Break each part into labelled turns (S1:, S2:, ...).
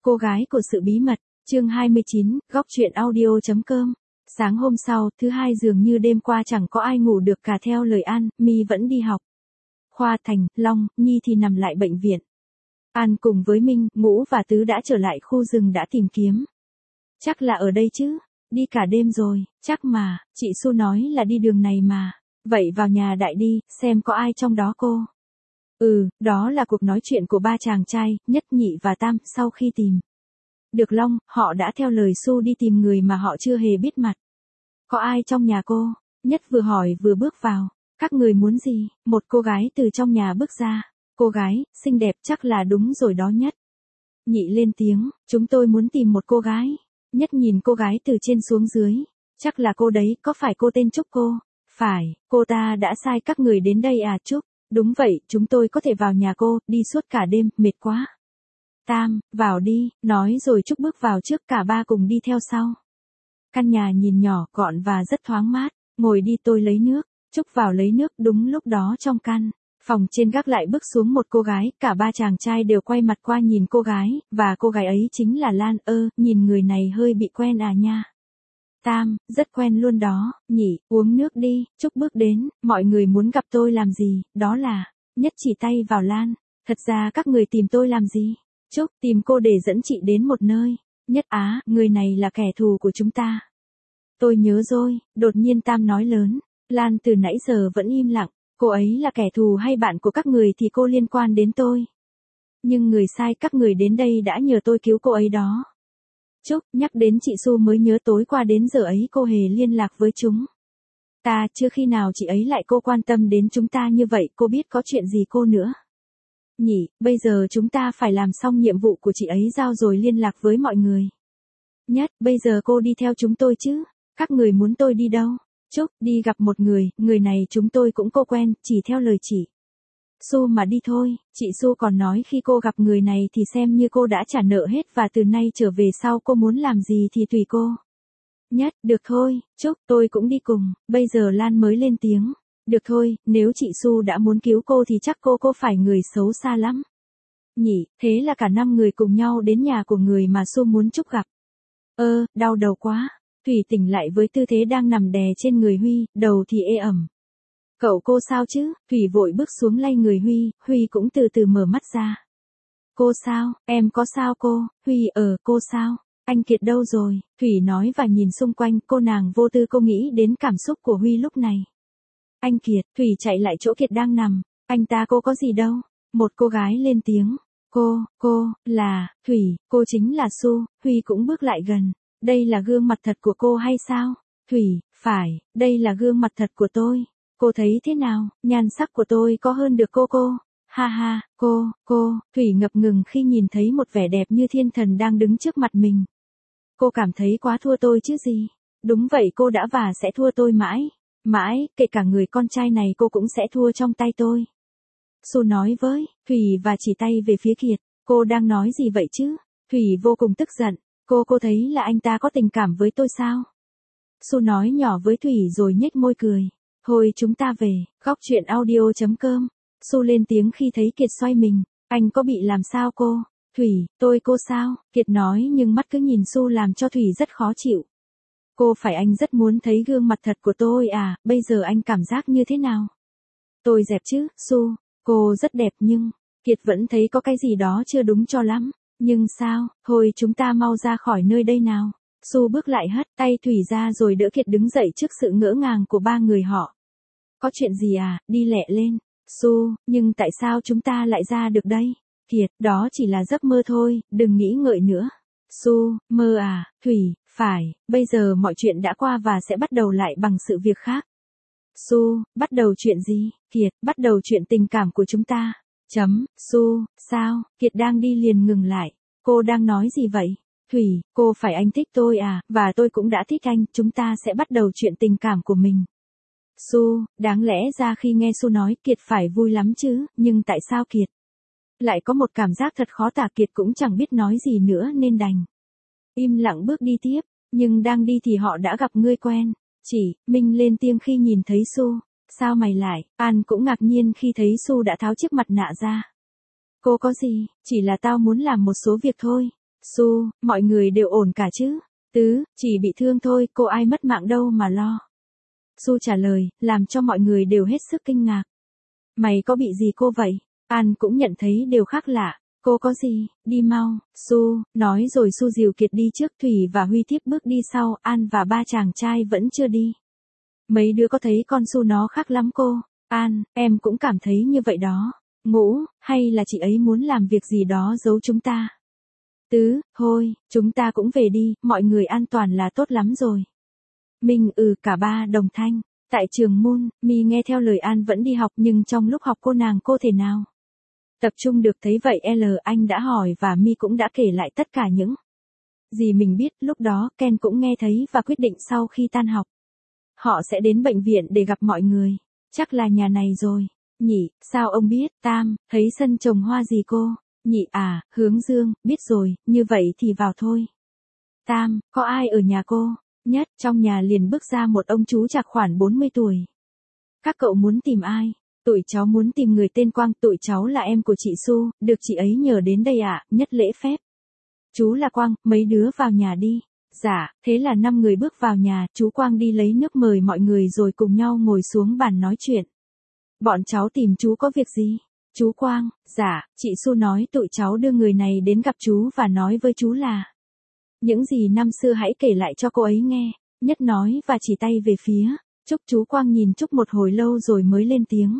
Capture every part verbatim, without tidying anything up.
S1: Cô gái của sự bí mật, chương hai mươi chín, góc truyện audio chấm com. Sáng hôm sau, thứ hai dường như đêm qua chẳng có ai ngủ được cả theo lời An, My vẫn đi học. Khoa Thành, Long, Nhi thì nằm lại bệnh viện. An cùng với Minh, Ngũ và Tứ đã trở lại khu rừng đã tìm kiếm. Chắc là ở đây chứ, đi cả đêm rồi, chắc mà, chị Su nói là đi đường này mà. Vậy vào nhà đại đi, xem có ai trong đó cô. Ừ, đó là cuộc nói chuyện của ba chàng trai, Nhất, Nhị và Tam, sau khi tìm được Long, họ đã theo lời Su đi tìm người mà họ chưa hề biết mặt. Có ai trong nhà cô? Nhất vừa hỏi vừa bước vào. Các người muốn gì? Một cô gái từ trong nhà bước ra. Cô gái, xinh đẹp chắc là đúng rồi đó Nhất. Nhị lên tiếng, chúng tôi muốn tìm một cô gái. Nhất nhìn cô gái từ trên xuống dưới. Chắc là cô đấy, có phải cô tên Trúc cô? Phải, cô ta đã sai các người đến đây à Trúc? Đúng vậy, chúng tôi có thể vào nhà cô, đi suốt cả đêm, mệt quá. Tam, vào đi, nói rồi Trúc bước vào trước, cả ba cùng đi theo sau. Căn nhà nhìn nhỏ, gọn và rất thoáng mát, ngồi đi tôi lấy nước. Trúc vào lấy nước, đúng lúc đó trong căn phòng trên gác lại bước xuống một cô gái, cả ba chàng trai đều quay mặt qua nhìn cô gái, và cô gái ấy chính là Lan. Ơ, nhìn người này hơi bị quen à nha. Tam, rất quen luôn đó. Nhị, uống nước đi. Trúc bước đến, mọi người muốn gặp tôi làm gì, đó là, Nhất chỉ tay vào Lan. Thật ra các người tìm tôi làm gì? Trúc, tìm cô để dẫn chị đến một nơi. Nhất, á, người này là kẻ thù của chúng ta. Tôi nhớ rồi, đột nhiên Tam nói lớn. Lan từ nãy giờ vẫn im lặng, cô ấy là kẻ thù hay bạn của các người thì cô liên quan đến tôi. Nhưng người sai các người đến đây đã nhờ tôi cứu cô ấy đó. Trúc, nhắc đến chị Su mới nhớ tối qua đến giờ ấy cô hề liên lạc với chúng ta, chưa khi nào chị ấy lại cô quan tâm đến chúng ta như vậy, cô biết có chuyện gì cô nữa. Nhỉ, bây giờ chúng ta phải làm xong nhiệm vụ của chị ấy giao rồi liên lạc với mọi người. Nhất, bây giờ cô đi theo chúng tôi chứ, các người muốn tôi đi đâu? Trúc, đi gặp một người, người này chúng tôi cũng cô quen, chỉ theo lời chị Su mà đi thôi. Chị Su còn nói khi cô gặp người này thì xem như cô đã trả nợ hết và từ nay trở về sau cô muốn làm gì thì tùy cô. Nhất, được thôi, Trúc, tôi cũng đi cùng. Bây giờ Lan mới lên tiếng. Được thôi, nếu chị Su đã muốn cứu cô thì chắc cô cô phải người xấu xa lắm. Nhỉ, thế là cả năm người cùng nhau đến nhà của người mà Su muốn Trúc gặp. Ơ, đau đầu quá. Thủy tỉnh lại với tư thế đang nằm đè trên người Huy, đầu thì ê ẩm. Cậu cô sao chứ? Thủy vội bước xuống lay người Huy, Huy cũng từ từ mở mắt ra. Cô sao? Em có sao cô? Huy, ờ, cô sao? Anh Kiệt đâu rồi? Thủy nói và nhìn xung quanh, cô nàng vô tư cô nghĩ đến cảm xúc của Huy lúc này. Anh Kiệt, Thủy chạy lại chỗ Kiệt đang nằm. Anh ta cô có gì đâu? Một cô gái lên tiếng. Cô, cô, là, Thủy, cô chính là Su. Huy cũng bước lại gần. Đây là gương mặt thật của cô hay sao? Thủy, phải, đây là gương mặt thật của tôi. Cô thấy thế nào, nhan sắc của tôi có hơn được cô cô? Ha ha, cô, cô, Thủy ngập ngừng khi nhìn thấy một vẻ đẹp như thiên thần đang đứng trước mặt mình. Cô cảm thấy quá thua tôi chứ gì? Đúng vậy, cô đã và sẽ thua tôi mãi. Mãi, kể cả người con trai này cô cũng sẽ thua trong tay tôi. Su nói với Thủy và chỉ tay về phía Kiệt. Cô đang nói gì vậy chứ? Thủy vô cùng tức giận. Cô cô thấy là anh ta có tình cảm với tôi sao? Su nói nhỏ với Thủy rồi nhếch môi cười. Thôi chúng ta về, góc truyện audio chấm com. Su lên tiếng khi thấy Kiệt xoay mình. Anh có bị làm sao cô? Thủy, tôi cô sao? Kiệt nói nhưng mắt cứ nhìn Su làm cho Thủy rất khó chịu. Cô phải anh rất muốn thấy gương mặt thật của tôi à, bây giờ anh cảm giác như thế nào? Tôi dẹp chứ, Su, cô rất đẹp nhưng, Kiệt vẫn thấy có cái gì đó chưa đúng cho lắm. Nhưng sao, thôi chúng ta mau ra khỏi nơi đây nào. Su bước lại hất tay Thủy ra rồi đỡ Kiệt đứng dậy trước sự ngỡ ngàng của ba người họ. Có chuyện gì à, đi lẹ lên. Su, nhưng tại sao chúng ta lại ra được đây? Kiệt, đó chỉ là giấc mơ thôi, đừng nghĩ ngợi nữa. Su, mơ à, Thủy, phải, bây giờ mọi chuyện đã qua và sẽ bắt đầu lại bằng sự việc khác. Su, bắt đầu chuyện gì? Kiệt, bắt đầu chuyện tình cảm của chúng ta. Chấm, Su, sao? Kiệt đang đi liền ngừng lại. Cô đang nói gì vậy? Thủy, cô phải anh thích tôi à, và tôi cũng đã thích anh, chúng ta sẽ bắt đầu chuyện tình cảm của mình. Su, đáng lẽ ra khi nghe Su nói Kiệt phải vui lắm chứ, nhưng tại sao Kiệt lại có một cảm giác thật khó tả? Kiệt cũng chẳng biết nói gì nữa nên đành im lặng bước đi tiếp, nhưng đang đi thì họ đã gặp người quen. Chỉ, Minh lên tiếng khi nhìn thấy Su. Sao mày lại? An cũng ngạc nhiên khi thấy Su đã tháo chiếc mặt nạ ra. Cô có gì? Chỉ là tao muốn làm một số việc thôi. Su, mọi người đều ổn cả chứ? Tứ, chỉ bị thương thôi, cô ai mất mạng đâu mà lo. Su trả lời, làm cho mọi người đều hết sức kinh ngạc. Mày có bị gì cô vậy? An cũng nhận thấy điều khác lạ. Cô có gì, đi mau, Su, nói rồi Su dìu Kiệt đi trước, Thủy và Huy tiếp bước đi sau, An và ba chàng trai vẫn chưa đi. Mấy đứa có thấy con Su nó khác lắm cô? An, em cũng cảm thấy như vậy đó. Ngũ, hay là chị ấy muốn làm việc gì đó giấu chúng ta? Tứ, thôi, chúng ta cũng về đi, mọi người an toàn là tốt lắm rồi. Minh ừ cả ba đồng thanh. Tại trường môn, Mi nghe theo lời An vẫn đi học nhưng trong lúc học cô nàng cô thể nào tập trung được, thấy vậy L anh đã hỏi và Mi cũng đã kể lại tất cả những gì mình biết. Lúc đó Ken cũng nghe thấy và quyết định sau khi tan học, họ sẽ đến bệnh viện để gặp mọi người. Chắc là nhà này rồi. Nhị, sao ông biết? Tam, thấy sân trồng hoa gì cô? Nhị à, Hướng Dương, biết rồi, như vậy thì vào thôi. Tam, có ai ở nhà cô? Nhất, trong nhà liền bước ra một ông chú chạc khoảng bốn mươi tuổi. Các cậu muốn tìm ai? Tụi cháu muốn tìm người tên Quang, tụi cháu là em của chị Su, được chị ấy nhờ đến đây ạ. Nhất lễ phép. Chú là Quang, mấy đứa vào nhà đi. Dạ, thế là năm người bước vào nhà, chú Quang đi lấy nước mời mọi người rồi cùng nhau ngồi xuống bàn nói chuyện. Bọn cháu tìm chú có việc gì? Chú Quang, dạ, chị Su nói tụi cháu đưa người này đến gặp chú và nói với chú là những gì năm xưa hãy kể lại cho cô ấy nghe. Nhất nói và chỉ tay về phía Trúc. Chú Quang nhìn Trúc một hồi lâu rồi mới lên tiếng.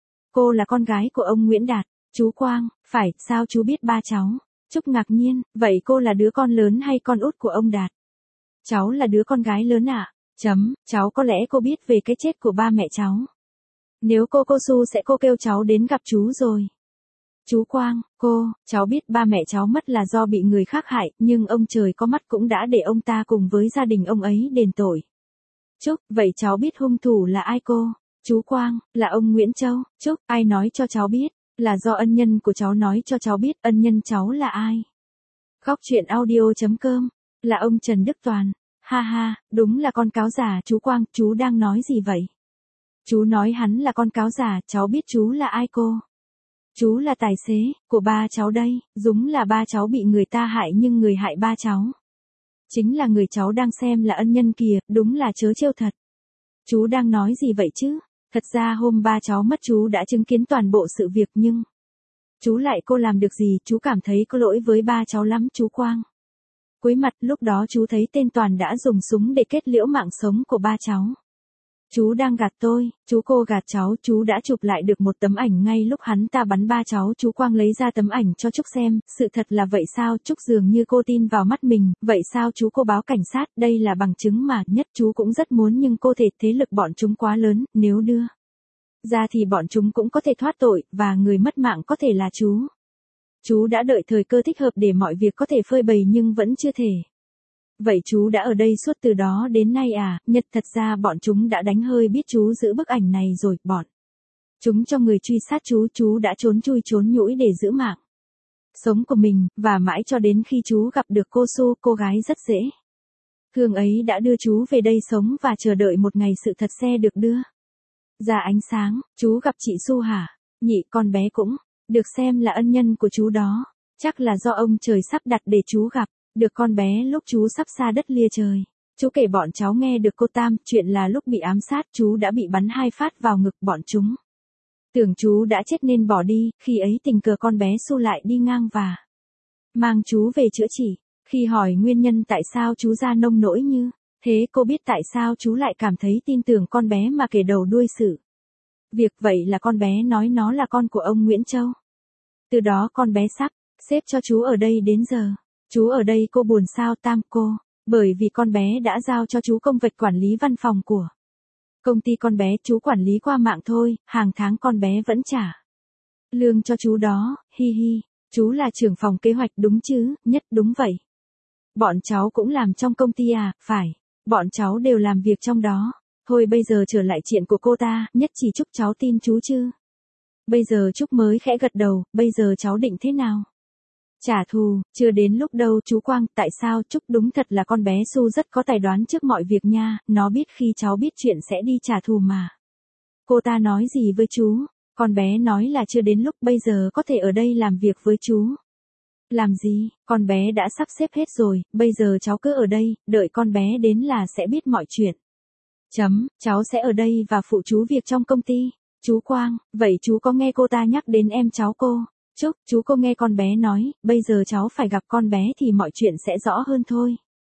S1: Cô là con gái của ông Nguyễn Đạt. Chú Quang, phải, sao chú biết ba cháu? Trúc ngạc nhiên, vậy cô là đứa con lớn hay con út của ông Đạt? Cháu là đứa con gái lớn ạ. À? Chấm, cháu có lẽ cô biết về cái chết của ba mẹ cháu. Nếu cô cô Su sẽ cô kêu cháu đến gặp chú rồi. Chú Quang, cô, cháu biết ba mẹ cháu mất là do bị người khác hại, nhưng ông trời có mắt cũng đã để ông ta cùng với gia đình ông ấy đền tội. Trúc, vậy cháu biết hung thủ là ai cô? Chú Quang, là ông Nguyễn Châu. Trúc, ai nói cho cháu biết? Là do ân nhân của cháu nói cho cháu biết. Ân nhân cháu là ai? Góc truyện audio chấm com, là ông Trần Đức Toàn. Ha ha, đúng là con cáo già. Chú Quang, chú đang nói gì vậy? Chú nói hắn là con cáo già, cháu biết chú là ai cô? Chú là tài xế của ba cháu đây. Đúng là ba cháu bị người ta hại nhưng người hại ba cháu chính là người cháu đang xem là ân nhân kìa, đúng là trớ trêu thật. Chú đang nói gì vậy chứ? Thật ra hôm ba cháu mất chú đã chứng kiến toàn bộ sự việc nhưng chú lại cô làm được gì? Chú cảm thấy có lỗi với ba cháu lắm chú Quang. Cúi mặt, lúc đó chú thấy tên Toàn đã dùng súng để kết liễu mạng sống của ba cháu. Chú đang gạt tôi, chú cô gạt cháu, chú đã chụp lại được một tấm ảnh ngay lúc hắn ta bắn ba cháu. Chú Quang lấy ra tấm ảnh cho Trúc xem, sự thật là vậy sao? Trúc dường như cô tin vào mắt mình, vậy sao chú cô báo cảnh sát, đây là bằng chứng mà. Nhất chú cũng rất muốn nhưng cô thể thế lực bọn chúng quá lớn, nếu đưa ra thì bọn chúng cũng có thể thoát tội, và người mất mạng có thể là chú. Chú đã đợi thời cơ thích hợp để mọi việc có thể phơi bày nhưng vẫn chưa thể. Vậy chú đã ở đây suốt từ đó đến nay à? Nhật, thật ra bọn chúng đã đánh hơi biết chú giữ bức ảnh này rồi, bọn chúng cho người truy sát chú, chú đã trốn chui trốn nhũi để giữ mạng sống của mình, và mãi cho đến khi chú gặp được cô Su, cô gái rất dễ thương ấy đã đưa chú về đây sống và chờ đợi một ngày sự thật sẽ được đưa ra ánh sáng. Chú gặp chị Su hả? Nhị, con bé cũng được xem là ân nhân của chú đó. Chắc là do ông trời sắp đặt để chú gặp được con bé lúc chú sắp xa đất lia trời. Chú kể bọn cháu nghe được cô Tam, chuyện là lúc bị ám sát chú đã bị bắn hai phát vào ngực, bọn chúng tưởng chú đã chết nên bỏ đi, khi ấy tình cờ con bé Su lại đi ngang và mang chú về chữa trị. Khi hỏi nguyên nhân tại sao chú ra nông nỗi như thế, cô biết tại sao chú lại cảm thấy tin tưởng con bé mà kể đầu đuôi sự việc, vậy là con bé nói nó là con của ông Nguyễn Châu. Từ đó con bé sắp xếp cho chú ở đây đến giờ. Chú ở đây cô buồn sao Tam? Cô, bởi vì con bé đã giao cho chú công việc quản lý văn phòng của công ty con bé, chú quản lý qua mạng thôi, hàng tháng con bé vẫn trả lương cho chú đó, hi hi. Chú là trưởng phòng kế hoạch đúng chứ? Nhất, đúng vậy. Bọn cháu cũng làm trong công ty à? Phải, bọn cháu đều làm việc trong đó. Thôi bây giờ trở lại chuyện của cô ta. Nhất, chỉ Trúc cháu tin chú chứ? Bây giờ Trúc mới khẽ gật đầu, bây giờ cháu định thế nào? Trả thù, chưa đến lúc đâu chú Quang. Tại sao? Trúc, đúng thật là con bé Su rất có tài đoán trước mọi việc nha, nó biết khi cháu biết chuyện sẽ đi trả thù mà. Cô ta nói gì với chú? Con bé nói là chưa đến lúc, bây giờ có thể ở đây làm việc với chú. Làm gì, con bé đã sắp xếp hết rồi, bây giờ cháu cứ ở đây, đợi con bé đến là sẽ biết mọi chuyện. Chấm, cháu sẽ ở đây và phụ chú việc trong công ty. Chú Quang, vậy chú có nghe cô ta nhắc đến em cháu cô? Chúc, chú có nghe con bé nói, bây giờ cháu phải gặp con bé thì mọi chuyện sẽ rõ hơn thôi.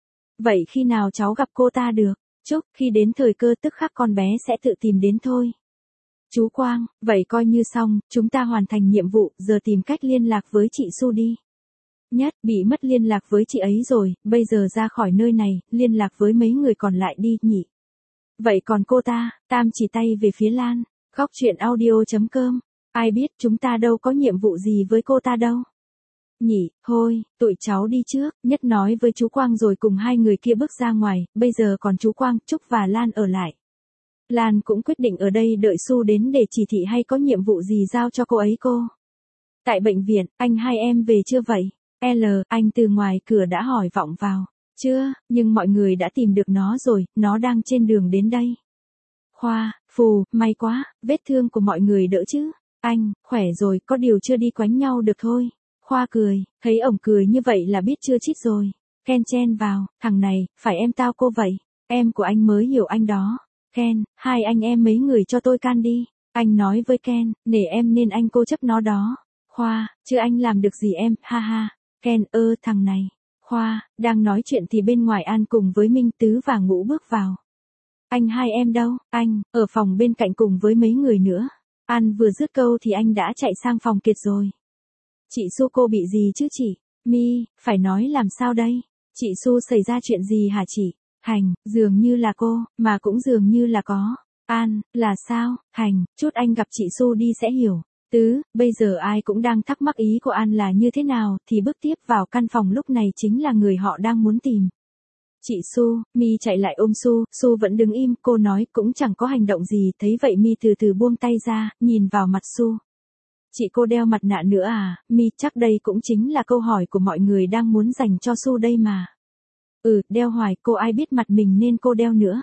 S1: Vậy khi nào cháu gặp cô ta được? Chúc, khi đến thời cơ tức khắc con bé sẽ tự tìm đến thôi. Chú Quang, vậy coi như xong, chúng ta hoàn thành nhiệm vụ, giờ tìm cách liên lạc với chị Su đi. Nhất, bị mất liên lạc với chị ấy rồi, bây giờ ra khỏi nơi này, liên lạc với mấy người còn lại đi, nhỉ. Vậy còn cô ta, Tam chỉ tay về phía Lan, góc chuyện audio chấm com, ai biết chúng ta đâu có nhiệm vụ gì với cô ta đâu. Nhỉ, thôi, tụi cháu đi trước, Nhất nói với chú Quang rồi cùng hai người kia bước ra ngoài, bây giờ còn chú Quang, Trúc và Lan ở lại. Lan cũng quyết định ở đây đợi Su đến để chỉ thị hay có nhiệm vụ gì giao cho cô ấy cô. Tại bệnh viện, anh hai em về chưa vậy? L, anh từ ngoài cửa đã hỏi vọng vào. Chưa, nhưng mọi người đã tìm được nó rồi, nó đang trên đường đến đây. Khoa, Phù, may quá, vết thương của mọi người đỡ chứ? Anh, khỏe rồi, có điều chưa đi quánh nhau được thôi. Khoa cười, thấy ổng cười như vậy là biết chưa chít rồi. Ken chen vào, thằng này, phải em tao cô vậy. Em của anh mới hiểu anh đó. Ken, hai anh em mấy người cho tôi can đi. Anh nói với Ken, nể em nên anh cô chấp nó đó. Khoa, chứ anh làm được gì em, ha ha. Ken, ơ thằng này. Khoa, đang nói chuyện thì bên ngoài An cùng với Minh Tứ và Ngũ bước vào. Anh hai em đâu? Anh, ở phòng bên cạnh cùng với mấy người nữa. An vừa dứt câu thì anh đã chạy sang phòng Kiệt rồi. Chị Su cô bị gì chứ chị? Mi, phải nói làm sao đây? Chị Su xảy ra chuyện gì hả chị? Hành, dường như là cô, mà cũng dường như là có. An, là sao? Hành, chút anh gặp chị Su đi sẽ hiểu. Tứ, bây giờ ai cũng đang thắc mắc ý của An là như thế nào, thì bước tiếp vào căn phòng lúc này chính là người họ đang muốn tìm. Chị Su, Mi chạy lại ôm Su, Su vẫn đứng im, cô nói cũng chẳng có hành động gì, thấy vậy Mi từ từ buông tay ra, nhìn vào mặt Su. Chị cô đeo mặt nạ nữa à, Mi, chắc đây cũng chính là câu hỏi của mọi người đang muốn dành cho Su đây mà. Ừ, đeo hoài, cô ai biết mặt mình nên cô đeo nữa.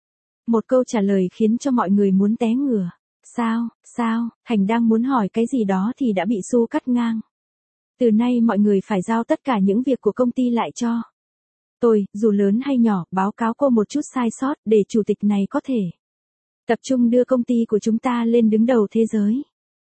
S1: Một câu trả lời khiến cho mọi người muốn té ngửa. Sao, sao, Hành đang muốn hỏi cái gì đó thì đã bị Su cắt ngang. Từ nay mọi người phải giao tất cả những việc của công ty lại cho tôi, dù lớn hay nhỏ, báo cáo cô một chút sai sót để chủ tịch này có thể tập trung đưa công ty của chúng ta lên đứng đầu thế giới.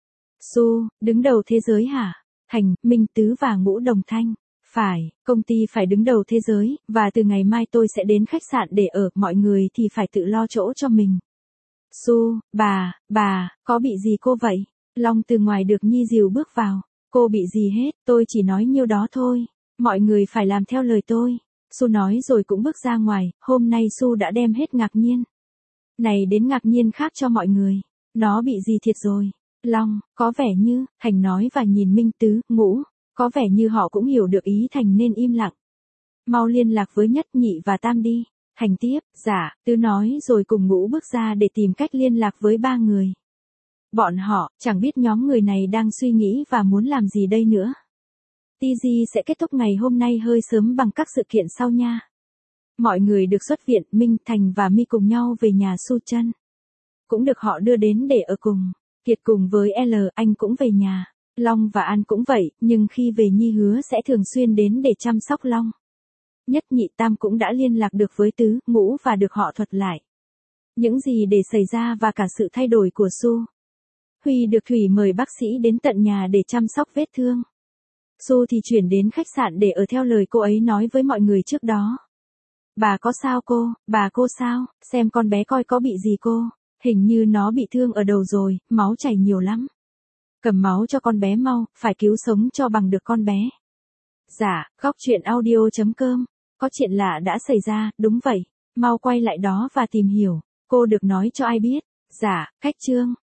S1: Su, đứng đầu thế giới hả? Hành, Minh Tứ và Ngũ đồng thanh. Phải, công ty phải đứng đầu thế giới, và từ ngày mai tôi sẽ đến khách sạn để ở, mọi người thì phải tự lo chỗ cho mình. Su, bà, bà, có bị gì cô vậy? Long từ ngoài được Nhi dìu bước vào. Cô bị gì hết, tôi chỉ nói nhiêu đó thôi. Mọi người phải làm theo lời tôi. Su nói rồi cũng bước ra ngoài, hôm nay Su đã đem hết ngạc nhiên này đến ngạc nhiên khác cho mọi người. Nó bị gì thiệt rồi? Long, có vẻ như, Hành nói và nhìn Minh Tứ, Ngũ, có vẻ như họ cũng hiểu được ý Thành nên im lặng. Mau liên lạc với Nhất, Nhị và Tam đi. Hành tiếp, dạ, Tứ nói rồi cùng Ngũ bước ra để tìm cách liên lạc với ba người. Bọn họ, chẳng biết nhóm người này đang suy nghĩ và muốn làm gì đây nữa. tê giê sẽ kết thúc ngày hôm nay hơi sớm bằng các sự kiện sau nha. Mọi người được xuất viện, Minh, Thành và Mi cùng nhau về nhà Su Chân. Cũng được họ đưa đến để ở cùng. Kiệt cùng với L, anh cũng về nhà. Long và An cũng vậy, nhưng khi về Nhi hứa sẽ thường xuyên đến để chăm sóc Long. Nhất, Nhị, Tam cũng đã liên lạc được với Tứ, Ngũ và được họ thuật lại những gì để xảy ra và cả sự thay đổi của Su. Huy được Thủy mời bác sĩ đến tận nhà để chăm sóc vết thương. Su thì chuyển đến khách sạn để ở theo lời cô ấy nói với mọi người trước đó. Bà có sao cô, bà cô sao, xem con bé coi có bị gì cô, hình như nó bị thương ở đầu rồi, máu chảy nhiều lắm. Cầm máu cho con bé mau, phải cứu sống cho bằng được con bé. Dạ, góc chuyện audio chấm com, có chuyện lạ đã xảy ra, đúng vậy, mau quay lại đó và tìm hiểu, cô được nói cho ai biết. Dạ, khách trương.